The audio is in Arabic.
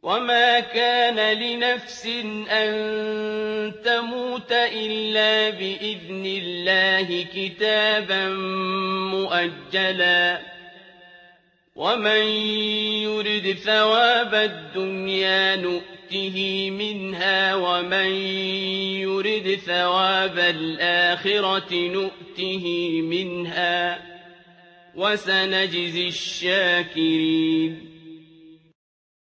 وما كان لنفس أن تموت إلا بإذن الله كتابا مؤجلا ومن يرد ثواب الدنيا نؤته منها ومن يرد ثواب الآخرة نؤته منها وسنجزي الشاكرين